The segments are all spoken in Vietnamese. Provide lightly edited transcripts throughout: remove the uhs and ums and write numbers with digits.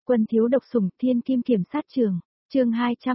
Quân thiếu độc sủng thiên kim kiểm sát trường, chương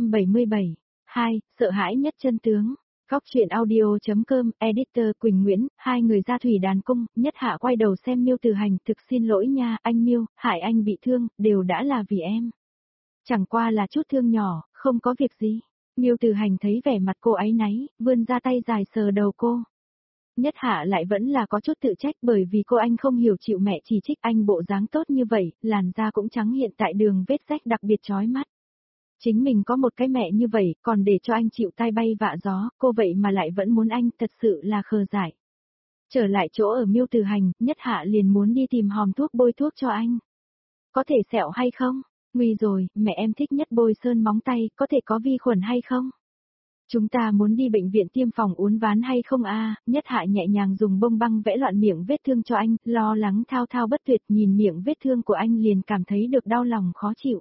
277, 2, sợ hãi nhất chân tướng. Góc truyện audio.com, editor Quỳnh Nguyễn, hai người ra thủy đàn cung, Nhất Hạ quay đầu xem Miêu Từ Hành, thực xin lỗi nha, anh Miêu, hại anh bị thương, đều đã là vì em. Chẳng qua là chút thương nhỏ, không có việc gì. Miêu Từ Hành thấy vẻ mặt cô áy náy, vươn ra tay dài sờ đầu cô. Nhất Hạ lại vẫn là có chút tự trách bởi vì cô anh không hiểu chịu mẹ chỉ trích anh bộ dáng tốt như vậy, làn da cũng trắng hiện tại đường vết rách đặc biệt chói mắt. Chính mình có một cái mẹ như vậy, còn để cho anh chịu tai bay vạ gió, cô vậy mà lại vẫn muốn anh, thật sự là khờ dại. Trở lại chỗ ở Miêu Từ Hành, Nhất Hạ liền muốn đi tìm hòm thuốc bôi thuốc cho anh. Có thể sẹo hay không? Nguy rồi, mẹ em thích nhất bôi sơn móng tay, có thể có vi khuẩn hay không? Chúng ta muốn đi bệnh viện tiêm phòng uốn ván hay không a? Nhất Hạ nhẹ nhàng dùng bông băng vẽ loạn miệng vết thương cho anh, lo lắng thao thao bất tuyệt nhìn miệng vết thương của anh liền cảm thấy được đau lòng khó chịu.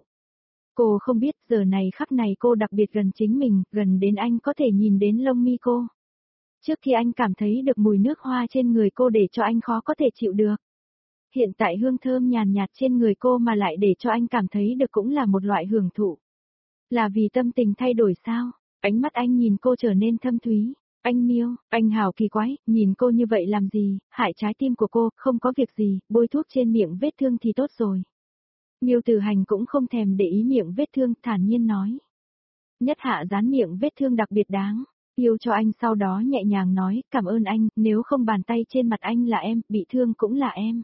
Cô không biết giờ này khắc này cô đặc biệt gần chính mình, gần đến anh có thể nhìn đến lông mi cô. Trước khi anh cảm thấy được mùi nước hoa trên người cô để cho anh khó có thể chịu được. Hiện tại hương thơm nhàn nhạt trên người cô mà lại để cho anh cảm thấy được cũng là một loại hưởng thụ. Là vì tâm tình thay đổi sao? Ánh mắt anh nhìn cô trở nên thâm thúy. Anh Miêu, anh hào kỳ quái, nhìn cô như vậy làm gì, hại trái tim của cô, không có việc gì, bôi thuốc trên miệng vết thương thì tốt rồi. Miêu Từ Hành cũng không thèm để ý miệng vết thương, thản nhiên nói. Nhất Hạ dán miệng vết thương đặc biệt đáng, yêu cho anh sau đó nhẹ nhàng nói, cảm ơn anh, nếu không bàn tay trên mặt anh là em, bị thương cũng là em.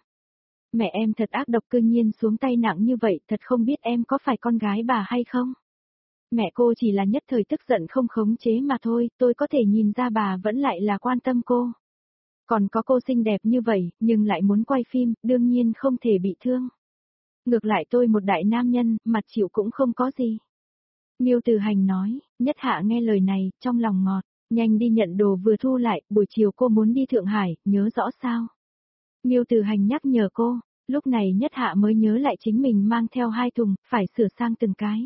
Mẹ em thật ác độc, cư nhiên xuống tay nặng như vậy, thật không biết em có phải con gái bà hay không? Mẹ cô chỉ là nhất thời tức giận không khống chế mà thôi, tôi có thể nhìn ra bà vẫn lại là quan tâm cô. Còn có cô xinh đẹp như vậy, nhưng lại muốn quay phim, đương nhiên không thể bị thương. Ngược lại tôi một đại nam nhân, mặt chịu cũng không có gì. Miêu Từ Hành nói, Nhất Hạ nghe lời này, trong lòng ngọt, nhanh đi nhận đồ vừa thu lại, buổi chiều cô muốn đi Thượng Hải, nhớ rõ sao? Miêu Từ Hành nhắc nhở cô, lúc này Nhất Hạ mới nhớ lại chính mình mang theo 2 thùng, phải sửa sang từng cái.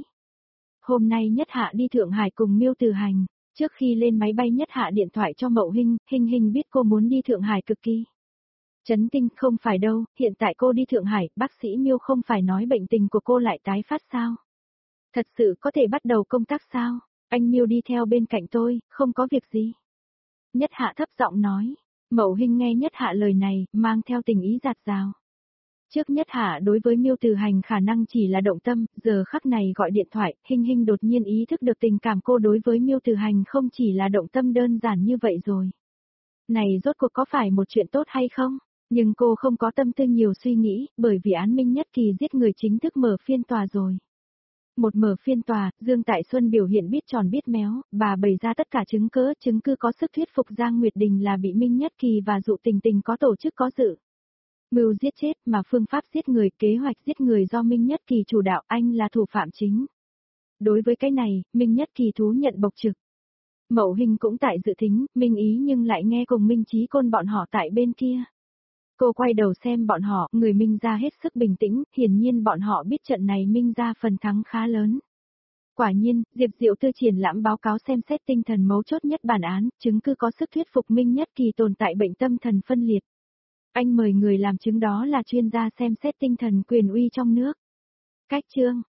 Hôm nay Nhất Hạ đi Thượng Hải cùng Miêu Từ Hành, trước khi lên máy bay Nhất Hạ điện thoại cho Mậu Hinh, Hinh biết cô muốn đi Thượng Hải cực kỳ. Chấn kinh, không phải đâu, hiện tại cô đi Thượng Hải, bác sĩ Miêu không phải nói bệnh tình của cô lại tái phát sao? Thật sự có thể bắt đầu công tác sao? Anh Miêu đi theo bên cạnh tôi, không có việc gì. Nhất Hạ thấp giọng nói. Mậu Hinh nghe Nhất Hạ lời này, mang theo tình ý dạt dào. Trước Nhất Hạ đối với Miêu Từ Hành khả năng chỉ là động tâm, giờ khắc này gọi điện thoại, Hinh đột nhiên ý thức được tình cảm cô đối với Miêu Từ Hành không chỉ là động tâm đơn giản như vậy rồi. Này rốt cuộc có phải một chuyện tốt hay không? Nhưng cô không có tâm tư nhiều suy nghĩ, bởi vì án Minh Nhất Kỳ giết người chính thức mở phiên tòa rồi. Một mở phiên tòa, Dương Tại Xuân biểu hiện biết tròn biết méo, bà bày ra tất cả chứng cứ có sức thuyết phục Giang Nguyệt Đình là bị Minh Nhất Kỳ và Dụ Tình có tổ chức có dự. Mưu giết chết mà phương pháp giết người, kế hoạch giết người do Minh Nhất Kỳ chủ đạo, anh là thủ phạm chính. Đối với cái này, Minh Nhất Kỳ thú nhận bộc trực. Mậu Hinh cũng tại dự thính, Minh Ý nhưng lại nghe cùng Minh Chí Côn bọn họ tại bên kia. Cô quay đầu xem bọn họ, người Minh ra hết sức bình tĩnh, hiển nhiên bọn họ biết trận này Minh ra phần thắng khá lớn. Quả nhiên, Diệp Diệu Tư triển lãm báo cáo xem xét tinh thần mấu chốt nhất bản án, chứng cứ có sức thuyết phục Minh Nhất Kỳ tồn tại bệnh tâm thần phân liệt. Anh mời người làm chứng đó là chuyên gia xem xét tinh thần quyền uy trong nước. Cách chương,